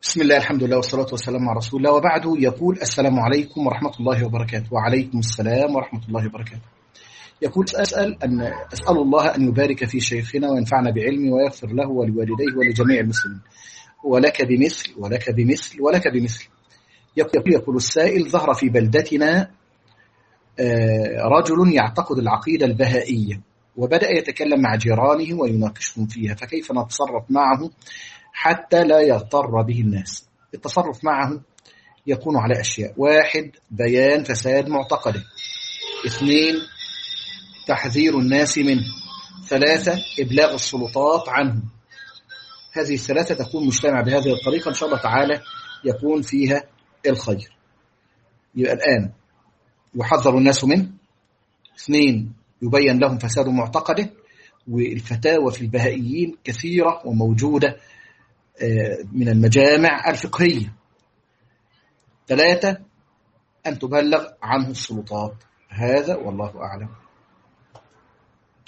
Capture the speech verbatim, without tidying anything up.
بسم الله، الحمد لله، والصلاة والسلام على رسول الله، وبعد. يقول: السلام عليكم ورحمة الله وبركاته. وعليكم السلام ورحمة الله وبركاته. يقول: أسأل أن أسأل الله أن يبارك في شيخنا وينفعنا بعلمه ويغفر له ولوالديه ولجميع المسلمين، ولك بمثل ولك بمثل ولك بمثل. يقول يقول السائل: ظهر في بلدتنا رجل يعتقد العقيدة البهائية، وبدأ يتكلم مع جيرانه ويناقشهم فيها، فكيف نتصرف معه حتى لا يغتر به الناس؟ التصرف معه يكون على أشياء: واحد، بيان فساد معتقده. اثنين، تحذير الناس منه. ثلاثة، إبلاغ السلطات عنه. هذه الثلاثة تكون مجتمع بهذه الطريقة إن شاء الله تعالى يكون فيها الخير. يبقى الآن يحذر الناس منه. اثنين، يبين لهم فساد معتقده. والفتاوى في البهائيين كثيرة وموجودة من المجامع الفقهية. ثلاثة، أن تبلغ عنه السلطات. هذا والله أعلم.